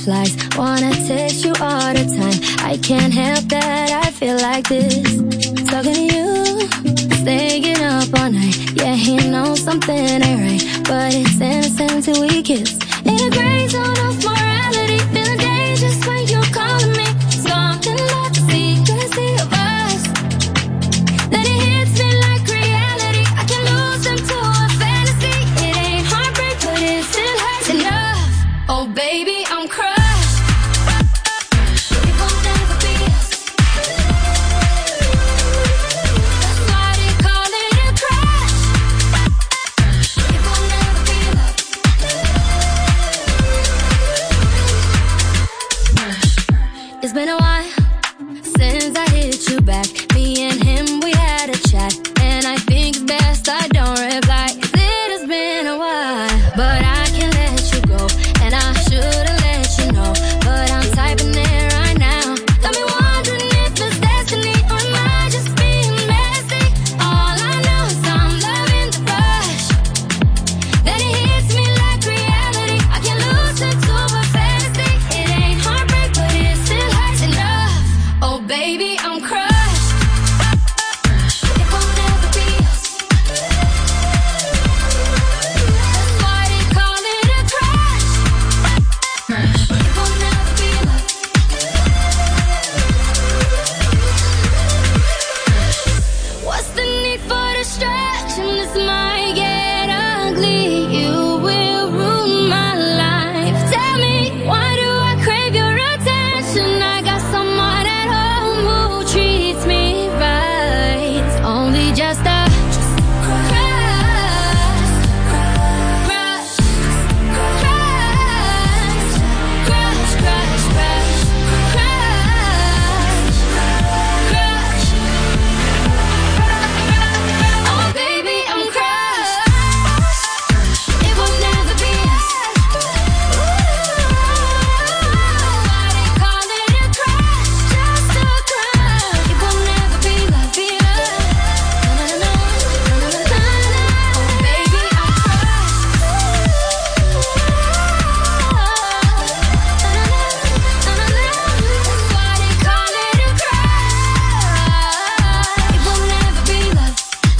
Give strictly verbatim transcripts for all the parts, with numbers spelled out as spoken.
butterflies. Wanna taste you all the time. I can't help that I feel like this. Talking to you, staying up all night. Yeah, he knows something ain't right, but it's innocent till we kiss. In a gray zone of morality, feeling dangerous when you're calling me. Something about the secrecy of us. Then it hits me like reality. I can lose into a fantasy. It ain't heartbreak, but it still hurts enough. Oh baby, I'm crushed. It won't never be us. That's why they call it a crush. It won't never be love. It's been a while since I hit you back. Me and him, we had a chat, and I think it's best I don't reply. 'Cause it has been a while, but I can't let you go, and I should've let you know, but I'm typing it right now. Got me wondering if it's destiny, or am I just being messy? All I know is I'm loving the rush. Then it hits me like reality. I can lose into a fantasy. It ain't heartbreak, but it still hurts enough. Oh baby, I'm crushed. It won't never be us. That's why they call it a crush. It won't never be love. What's the need for distraction? This might get ugly. You will ruin my life. Tell me, why do I crave your attention? I got someone at home who treats me right. It's only just a crush, crush, crush, crush, crush, crush, crush, crush. Oh baby, I'm crushed. It will never be us. Why they call it a crush? Just a crush. It will never be love, be love. No, no, no, no, no, no, no, no. Oh baby, I'm crushed. That's why they call it a crush. It will never be love.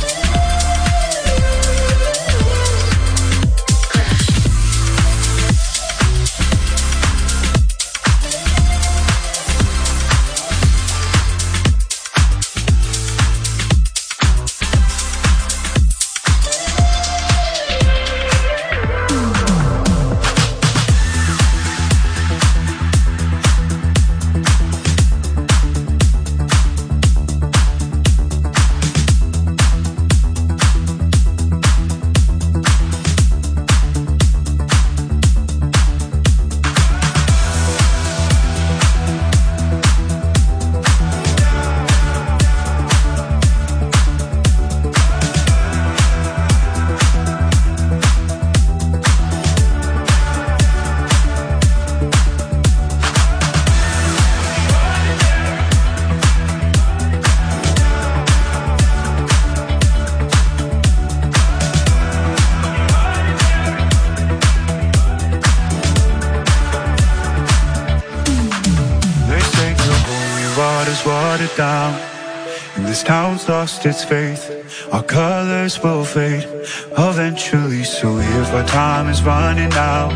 They say the holy water's watered down, and this town's lost its faith. Our colors will fade eventually, so if our time is running out,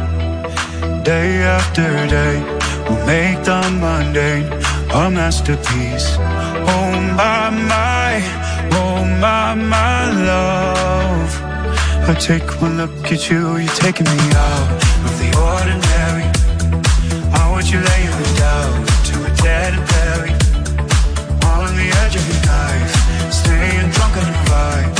day after day, we'll make the mundane a masterpiece. Oh my, my, oh my, my love. I take one look at you, you're taking me out of the ordinary. I want you laying me down to a dead and buried, on the edge of your knife, staying drunk on the vibe.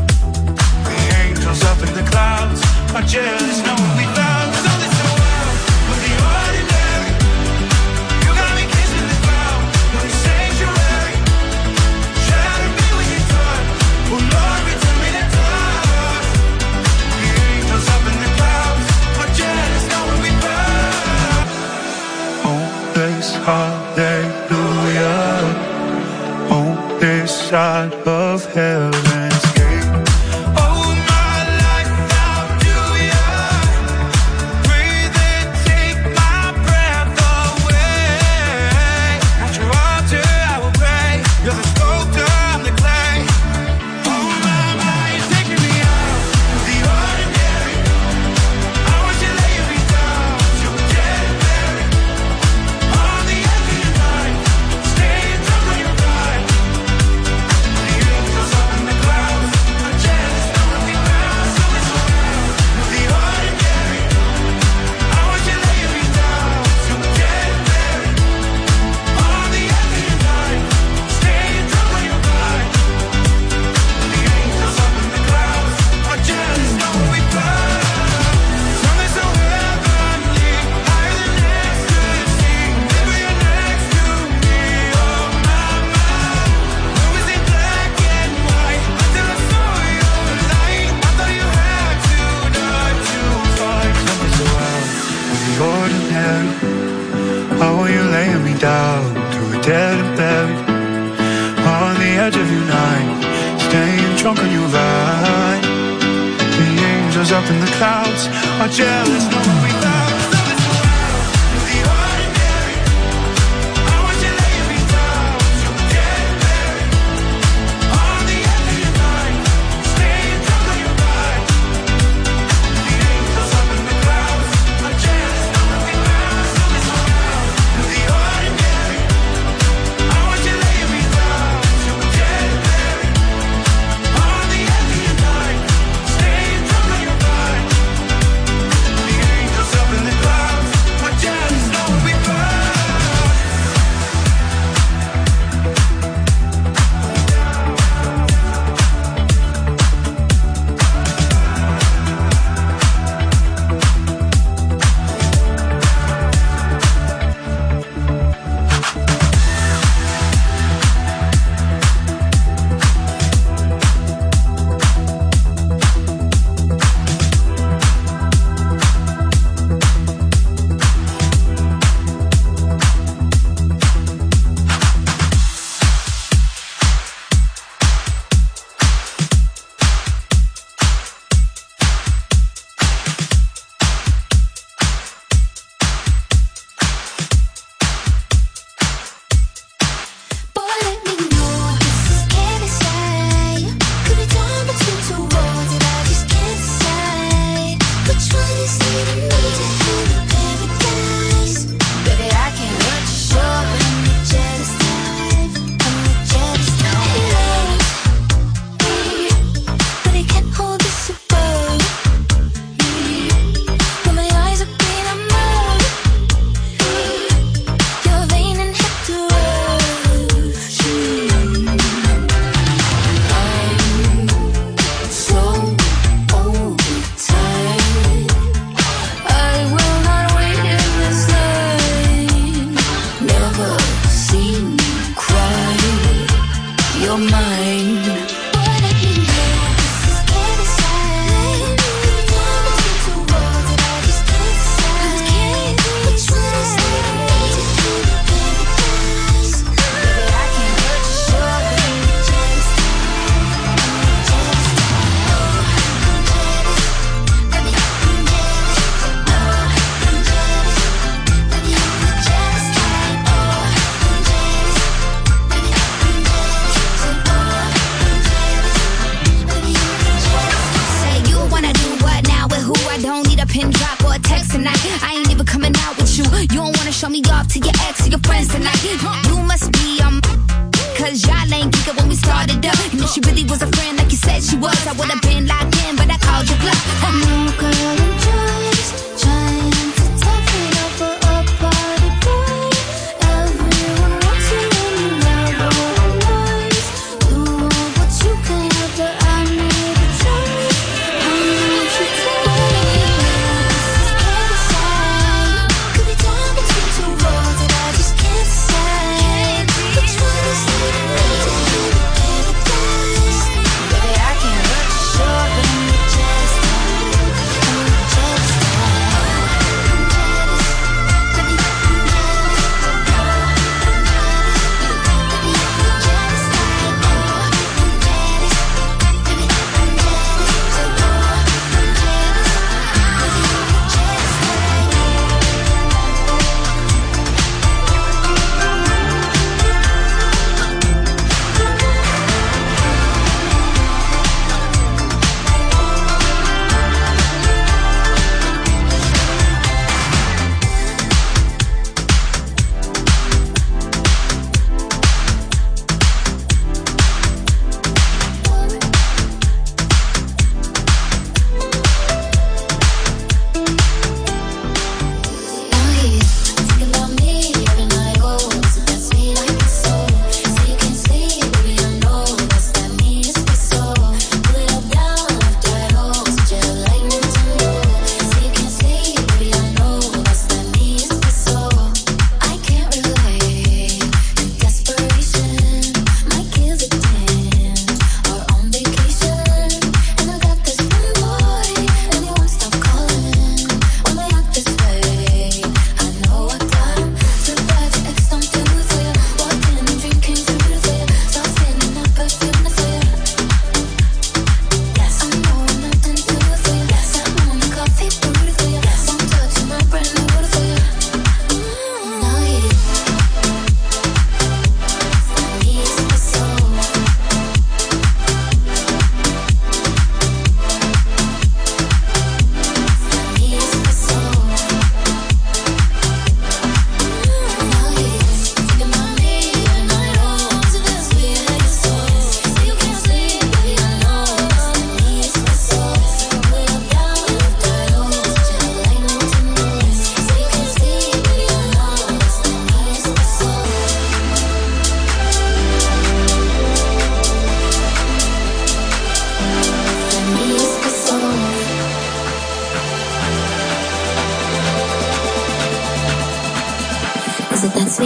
The angels up in the clouds are jealous, knowing we found something so wild of the ordinary. You got me kissing the ground, on the sanctuary. Shatter me when you touch, oh Lord, return me to touch. The angels up in the clouds are jealous, knowing we found. Oh, this hallelujah. Oh, this side of heaven's gate. Oh, my life, I'll do ya. Breathe and take my breath buried on the edge of your night, staying drunk on your ride. The angels up in the clouds are jealous knowing we love.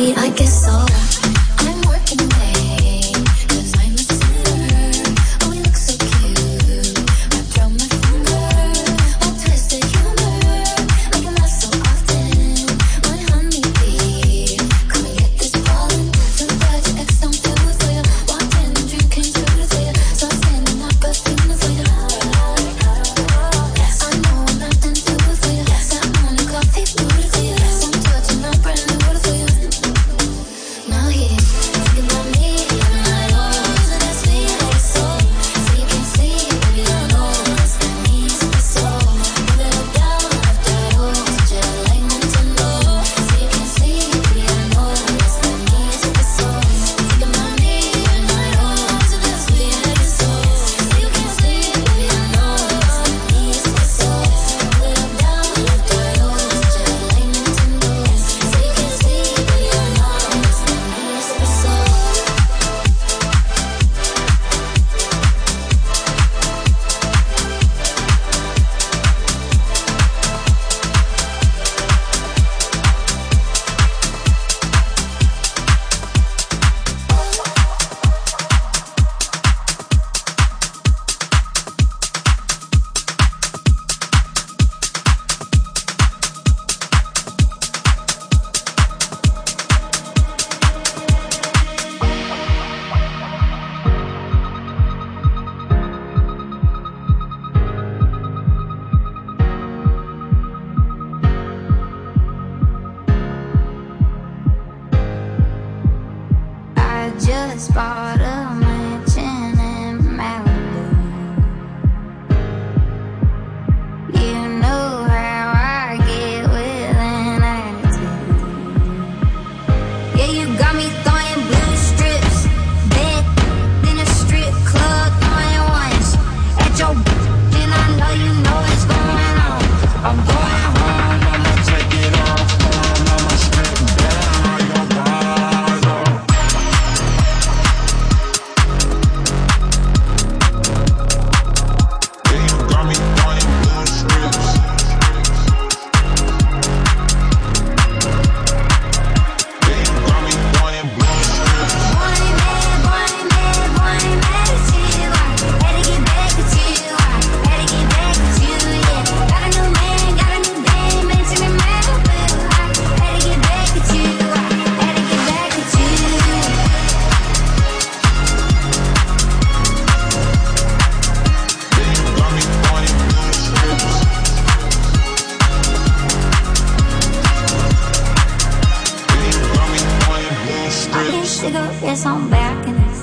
cigarettes on balconies.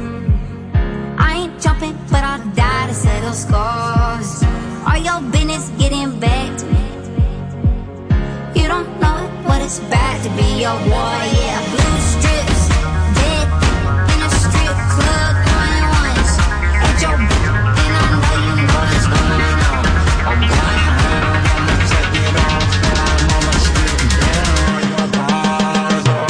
I ain't jumping, but I'll die to settle scores. All your business getting back to me. You don't know what it's about to be your war, yeah. Blue strips, dead in a strip club, going once. At your and I know you know what's going on. I'm going home, I'ma take it off, but I'm on my strip down your bars, oh.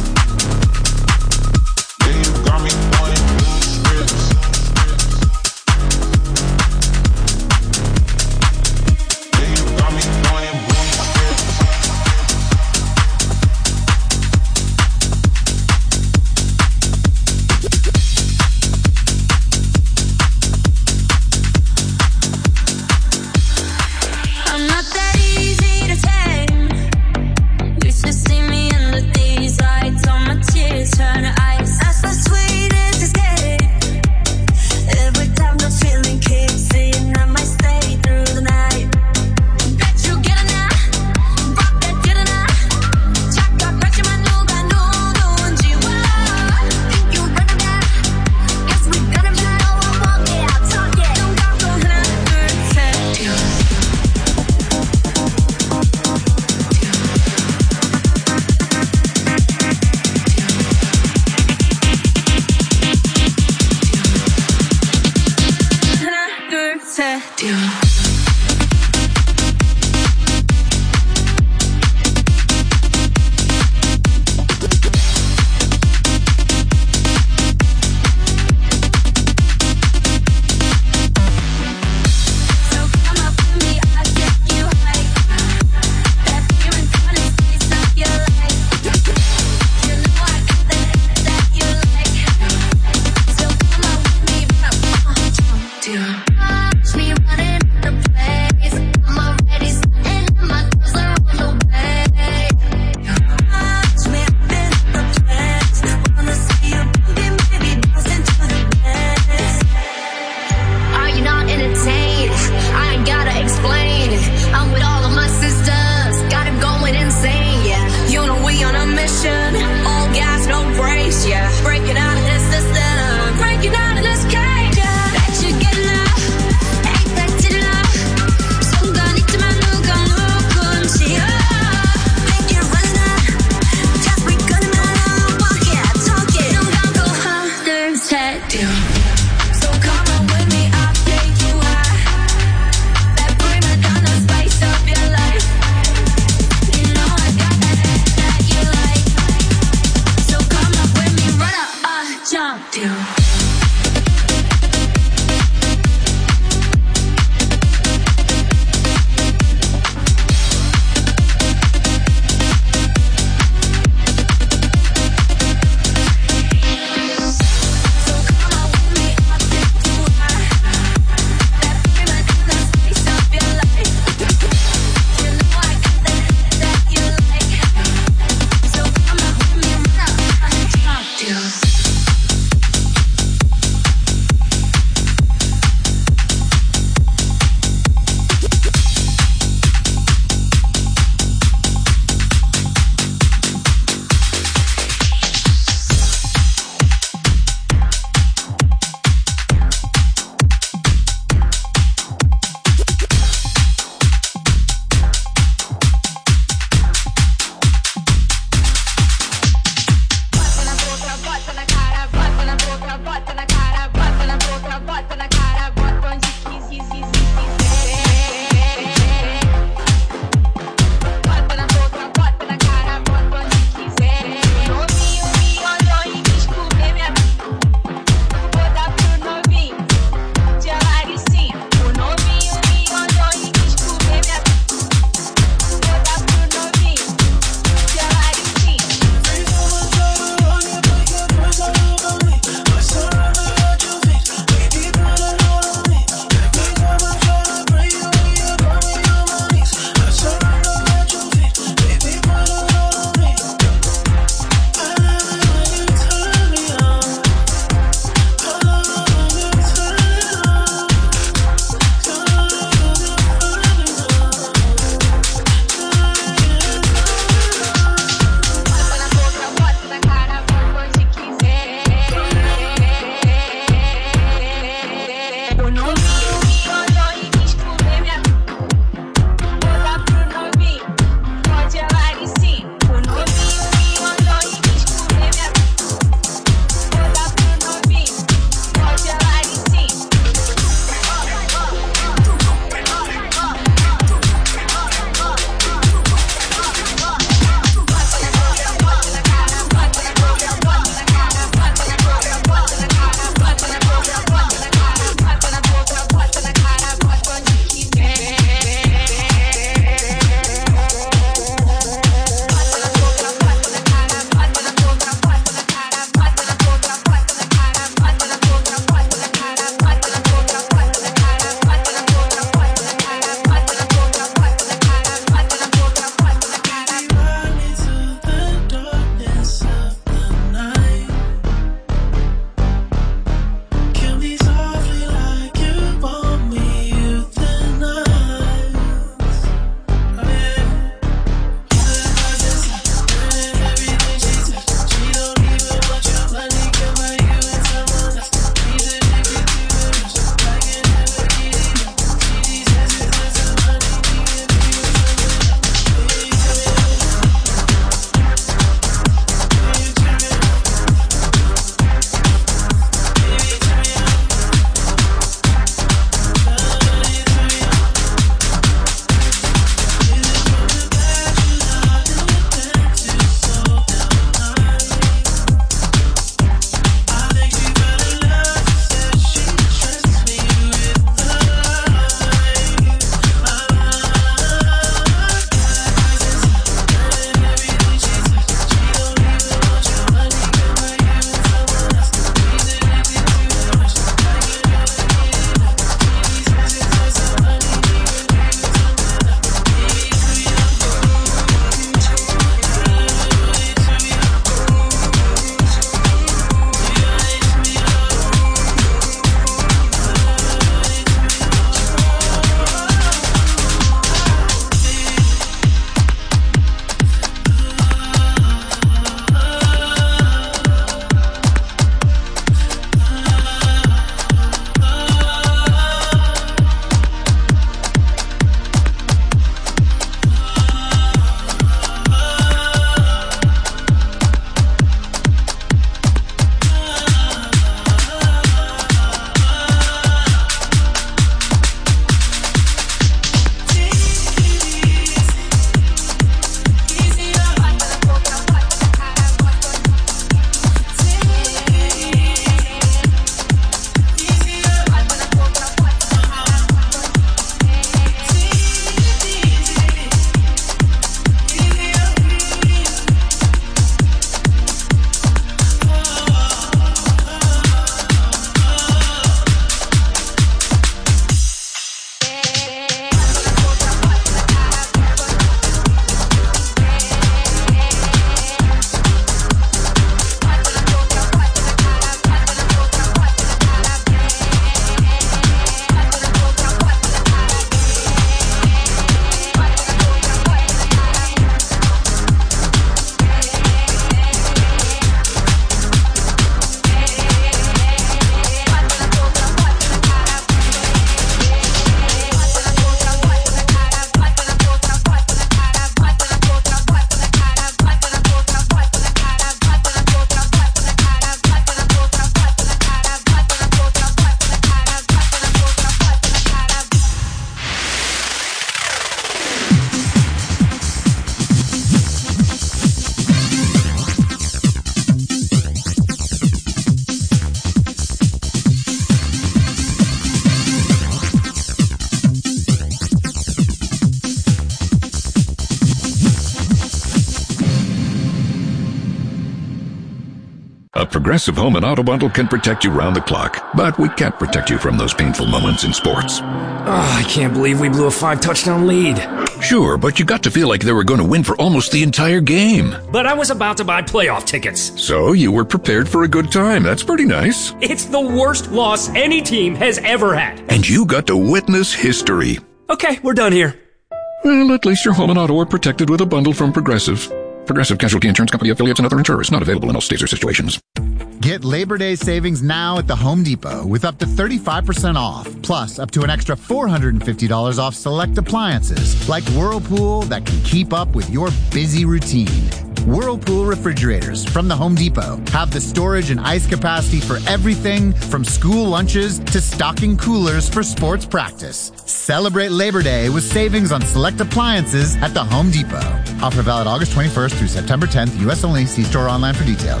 A Progressive Home and Auto Bundle can protect you round the clock, but we can't protect you from those painful moments in sports. Oh, I can't believe we blew a five-touchdown lead. Sure, but you got to feel like they were going to win for almost the entire game. But I was about to buy playoff tickets. So you were prepared for a good time. That's pretty nice. It's the worst loss any team has ever had. And you got to witness history. Okay, we're done here. Well, at least your home and auto are protected with a bundle from Progressive. Progressive Casualty Insurance Company affiliates and other insurers. Not available in all states or situations. Get Labor Day savings now at the Home Depot with up to thirty-five percent off, plus up to an extra four hundred fifty dollars off select appliances like Whirlpool that can keep up with your busy routine. Whirlpool refrigerators from the Home Depot have the storage and ice capacity for everything from school lunches to stocking coolers for sports practice. Celebrate Labor Day with savings on select appliances at the Home Depot. Offer valid August twenty-first through September tenth. U S only. See store online for details.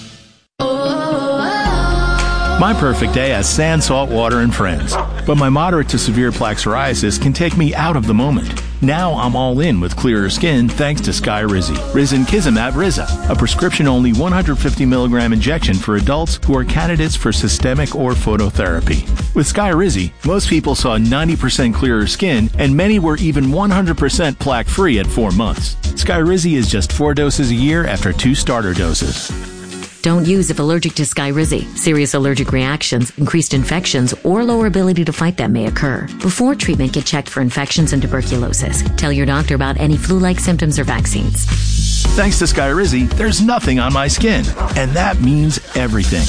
My perfect day has sand, salt water, and friends. But my moderate to severe plaque psoriasis can take me out of the moment. Now I'm all in with clearer skin thanks to Skyrizi. Risankizumab Riza, a prescription-only one hundred fifty milligram injection for adults who are candidates for systemic or phototherapy. With Skyrizi, most people saw ninety percent clearer skin, and many were even one hundred percent plaque-free at four months. Skyrizi is just four doses a year after two starter doses. Don't use if allergic to Skyrizi. Serious allergic reactions, increased infections, or lower ability to fight them may occur. Before treatment, get checked for infections and tuberculosis. Tell your doctor about any flu-like symptoms or vaccines. Thanks to Skyrizi, there's nothing on my skin. And that means everything.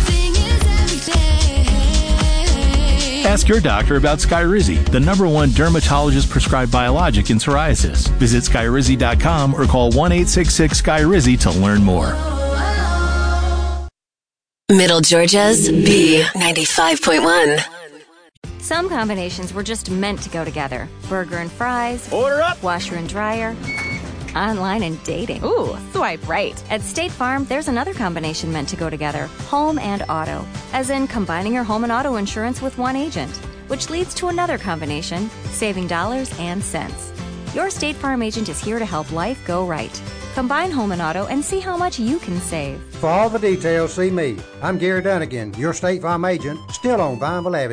Ask your doctor about Skyrizi, the number one dermatologist-prescribed biologic in psoriasis. Visit Skyrizi dot com or call one eight six six Skyrizi to learn more. Middle Georgia's B ninety-five point one. Some combinations were just meant to go together. Burger and fries. Order up. Washer and dryer. Online and dating. Ooh, swipe right. At State Farm, there's another combination meant to go together. Home and auto. As in combining your home and auto insurance with one agent. Which leads to another combination, saving dollars and cents. Your State Farm agent is here to help life go right. Combine home and auto and see how much you can save. For all the details, see me. I'm Gary Dunnigan, your State Farm agent, still on Vineville Avenue.